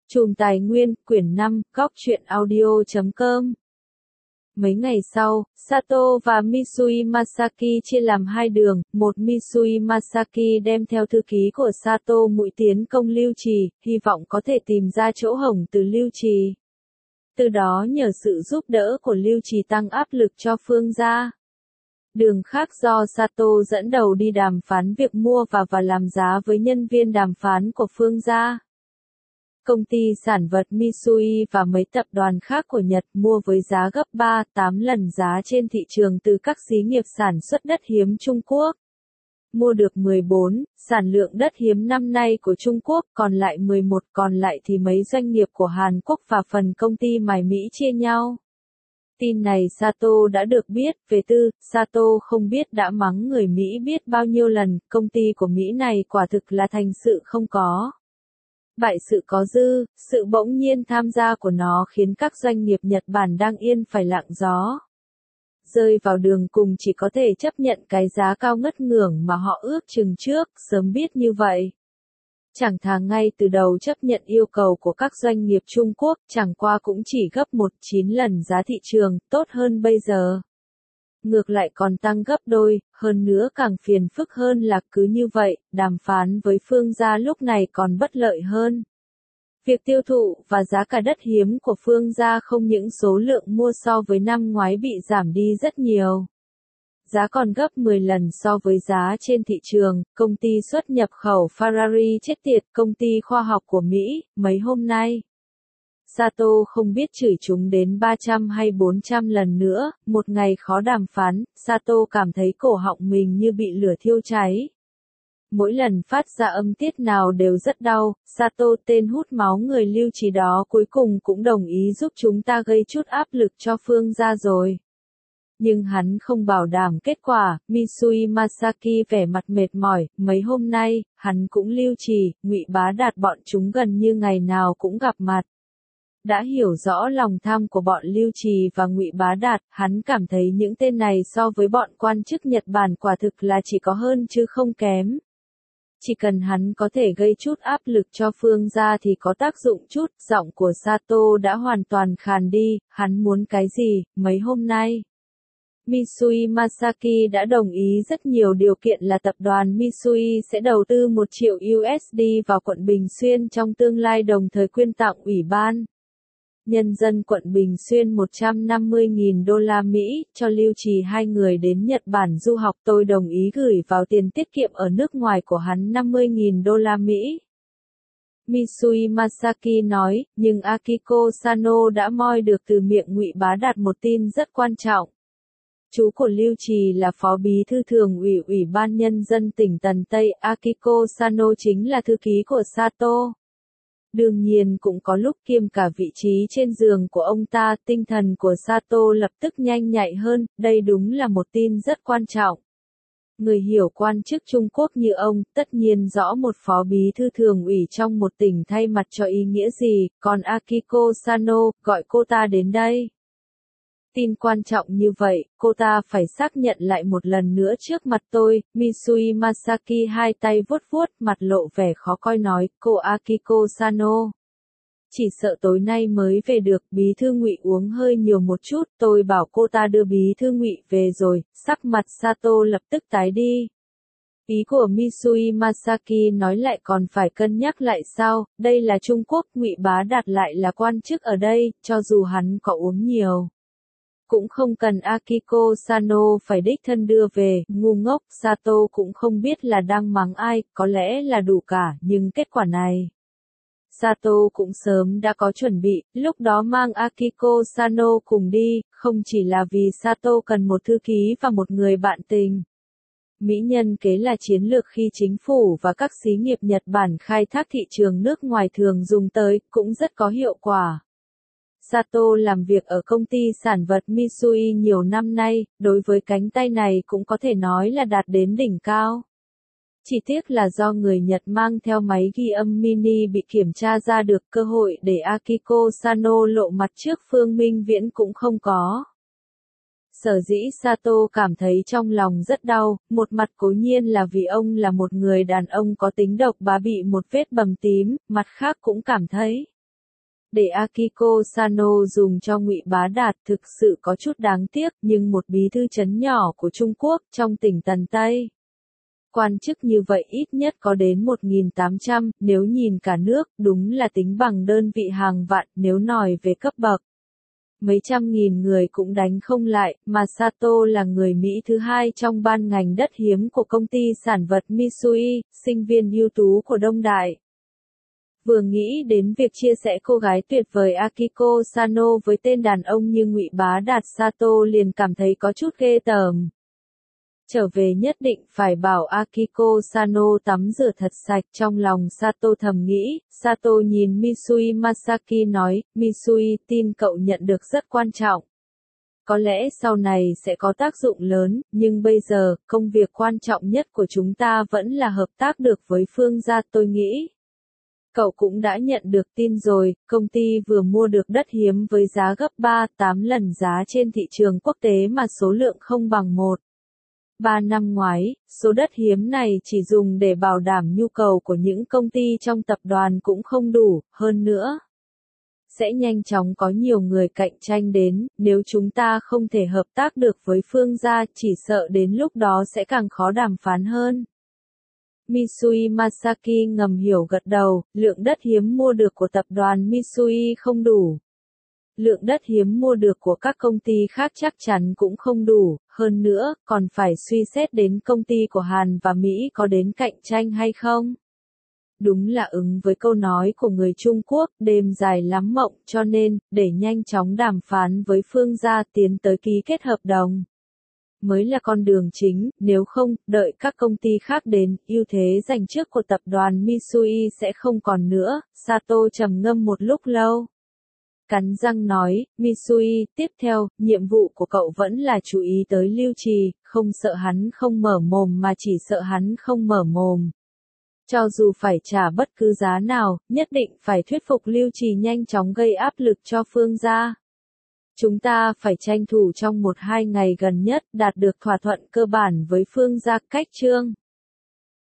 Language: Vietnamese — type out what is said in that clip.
Chùm Tài Nguyên, quyển 5, góc truyện audio.com. Mấy ngày sau, Sato và Mitsui Masaki chia làm hai đường, một Mitsui Masaki đem theo thư ký của Sato mũi tiến công Lưu Trì, hy vọng có thể tìm ra chỗ hổng từ Lưu Trì. Từ đó nhờ sự giúp đỡ của Lưu Trì tăng áp lực cho Phương gia. Đường khác do Sato dẫn đầu đi đàm phán việc mua và làm giá với nhân viên đàm phán của Phương gia. Công ty sản vật Mitsui và mấy tập đoàn khác của Nhật mua với giá gấp 3-8 lần giá trên thị trường từ các xí nghiệp sản xuất đất hiếm Trung Quốc. Mua được 14, sản lượng đất hiếm năm nay của Trung Quốc còn lại 11, còn lại thì mấy doanh nghiệp của Hàn Quốc và phần công ty mài Mỹ chia nhau. Tin này Sato đã được biết, về tư, Sato không biết đã mắng người Mỹ biết bao nhiêu lần, công ty của Mỹ này quả thực là thành sự không có. Bại sự có dư, sự bỗng nhiên tham gia của nó khiến các doanh nghiệp Nhật Bản đang yên phải lặng gió. Rơi vào đường cùng chỉ có thể chấp nhận cái giá cao ngất ngưởng mà họ ước chừng trước, sớm biết như vậy. Chẳng thà ngay từ đầu chấp nhận yêu cầu của các doanh nghiệp Trung Quốc, chẳng qua cũng chỉ gấp 19 lần giá thị trường, tốt hơn bây giờ. Ngược lại còn tăng gấp đôi, hơn nữa càng phiền phức hơn là cứ như vậy, đàm phán với Phương gia lúc này còn bất lợi hơn. Việc tiêu thụ và giá cả đất hiếm của Phương gia không những số lượng mua so với năm ngoái bị giảm đi rất nhiều. Giá còn gấp 10 lần so với giá trên thị trường, công ty xuất nhập khẩu Ferrari chết tiệt, công ty khoa học của Mỹ, mấy hôm nay. Sato không biết chửi chúng đến 300 hay 400 lần nữa, một ngày khó đàm phán, Sato cảm thấy cổ họng mình như bị lửa thiêu cháy. Mỗi lần phát ra âm tiết nào đều rất đau, Sato tên hút máu người Lưu Trì đó cuối cùng cũng đồng ý giúp chúng ta gây chút áp lực cho Phương gia rồi. Nhưng hắn không bảo đảm kết quả, Mitsui Masaki vẻ mặt mệt mỏi, mấy hôm nay, hắn cũng Lưu Trì, Ngụy Bá Đạt bọn chúng gần như ngày nào cũng gặp mặt. Đã hiểu rõ lòng tham của bọn Lưu Trì và Ngụy Bá Đạt, hắn cảm thấy những tên này so với bọn quan chức Nhật Bản quả thực là chỉ có hơn chứ không kém. Chỉ cần hắn có thể gây chút áp lực cho Phương gia thì có tác dụng chút, giọng của Sato đã hoàn toàn khàn đi, hắn muốn cái gì, mấy hôm nay. Mitsui Masaki đã đồng ý rất nhiều điều kiện là tập đoàn Mitsui sẽ đầu tư 1 triệu USD vào quận Bình Xuyên trong tương lai đồng thời quyên tặng ủy ban nhân dân quận Bình Xuyên 150.000 đô la Mỹ cho Lưu Trì hai người đến Nhật Bản du học. Tôi đồng ý gửi vào tiền tiết kiệm ở nước ngoài của hắn 50.000 đô la Mỹ. Mitsui Masaki nói, nhưng Akiko Sano đã moi được từ miệng Ngụy Bá Đạt một tin rất quan trọng. Chú của Lưu Trì là phó bí thư thường ủy Ủy ban Nhân dân tỉnh Tần Tây, Akiko Sano chính là thư ký của Sato. Đương nhiên cũng có lúc kiêm cả vị trí trên giường của ông ta, tinh thần của Sato lập tức nhanh nhạy hơn, đây đúng là một tin rất quan trọng. Người hiểu quan chức Trung Quốc như ông, tất nhiên rõ một phó bí thư thường ủy trong một tỉnh thay mặt cho ý nghĩa gì, còn Akiko Sano, gọi cô ta đến đây. Tin quan trọng như vậy, cô ta phải xác nhận lại một lần nữa trước mặt tôi. Mitsui Masaki hai tay vuốt vuốt, mặt lộ vẻ khó coi nói, cô Akiko Sano. Chỉ sợ tối nay mới về được, bí thư Ngụy uống hơi nhiều một chút, tôi bảo cô ta đưa bí thư Ngụy về rồi, sắc mặt Sato lập tức tái đi. Ý của Mitsui Masaki nói lại còn phải cân nhắc lại sao, đây là Trung Quốc, Ngụy Bá Đạt lại là quan chức ở đây, cho dù hắn có uống nhiều. Cũng không cần Akiko Sano phải đích thân đưa về, ngu ngốc, Sato cũng không biết là đang mắng ai, có lẽ là đủ cả, nhưng kết quả này. Sato cũng sớm đã có chuẩn bị, lúc đó mang Akiko Sano cùng đi, không chỉ là vì Sato cần một thư ký và một người bạn tình. Mỹ nhân kế là chiến lược khi chính phủ và các xí nghiệp Nhật Bản khai thác thị trường nước ngoài thường dùng tới, cũng rất có hiệu quả. Sato làm việc ở công ty sản vật Mitsui nhiều năm nay, đối với cánh tay này cũng có thể nói là đạt đến đỉnh cao. Chỉ tiếc là do người Nhật mang theo máy ghi âm mini bị kiểm tra ra được, cơ hội để Akiko Sano lộ mặt trước Phương Minh Viễn cũng không có. Sở dĩ Sato cảm thấy trong lòng rất đau, một mặt cố nhiên là vì ông là một người đàn ông có tính độc bá bị một vết bầm tím, mặt khác cũng cảm thấy để Akiko Sano dùng cho Ngụy Bá Đạt thực sự có chút đáng tiếc, nhưng một bí thư trấn nhỏ của Trung Quốc trong tỉnh Tần Tây. Quan chức như vậy ít nhất có đến 1.800, nếu nhìn cả nước, đúng là tính bằng đơn vị hàng vạn, nếu nói về cấp bậc. Mấy trăm nghìn người cũng đánh không lại, mà Sato là người Mỹ thứ hai trong ban ngành đất hiếm của công ty sản vật Mitsui, sinh viên ưu tú của Đông Đại. Vừa nghĩ đến việc chia sẻ cô gái tuyệt vời Akiko Sano với tên đàn ông như Ngụy Bá Đạt, Sato liền cảm thấy có chút ghê tởm. Trở về nhất định phải bảo Akiko Sano tắm rửa thật sạch, trong lòng Sato thầm nghĩ. Sato nhìn Mitsui Masaki nói, Mitsui, tin cậu nhận được rất quan trọng. Có lẽ sau này sẽ có tác dụng lớn, nhưng bây giờ, công việc quan trọng nhất của chúng ta vẫn là hợp tác được với Phương gia, tôi nghĩ. Cậu cũng đã nhận được tin rồi, công ty vừa mua được đất hiếm với giá gấp 3-8 lần giá trên thị trường quốc tế mà số lượng không bằng 1. 3 năm ngoái, số đất hiếm này chỉ dùng để bảo đảm nhu cầu của những công ty trong tập đoàn cũng không đủ, hơn nữa. Sẽ nhanh chóng có nhiều người cạnh tranh đến, nếu chúng ta không thể hợp tác được với Phương gia, chỉ sợ đến lúc đó sẽ càng khó đàm phán hơn. Mitsui Masaki ngầm hiểu gật đầu, lượng đất hiếm mua được của tập đoàn Mitsui không đủ. Lượng đất hiếm mua được của các công ty khác chắc chắn cũng không đủ, hơn nữa, còn phải suy xét đến công ty của Hàn và Mỹ có đến cạnh tranh hay không. Đúng là ứng với câu nói của người Trung Quốc, đêm dài lắm mộng, cho nên, để nhanh chóng đàm phán với Phương gia tiến tới ký kết hợp đồng. Mới là con đường chính, nếu không, đợi các công ty khác đến, ưu thế giành trước của tập đoàn Mitsui sẽ không còn nữa. Sato trầm ngâm một lúc lâu. Cắn răng nói, Mitsui, tiếp theo, nhiệm vụ của cậu vẫn là chú ý tới Lưu Trì, không sợ hắn không mở mồm mà chỉ sợ hắn không mở mồm. Cho dù phải trả bất cứ giá nào, nhất định phải thuyết phục Lưu Trì nhanh chóng gây áp lực cho Phương gia. Chúng ta phải tranh thủ trong 1-2 ngày gần nhất đạt được thỏa thuận cơ bản với Phương gia. Cách chương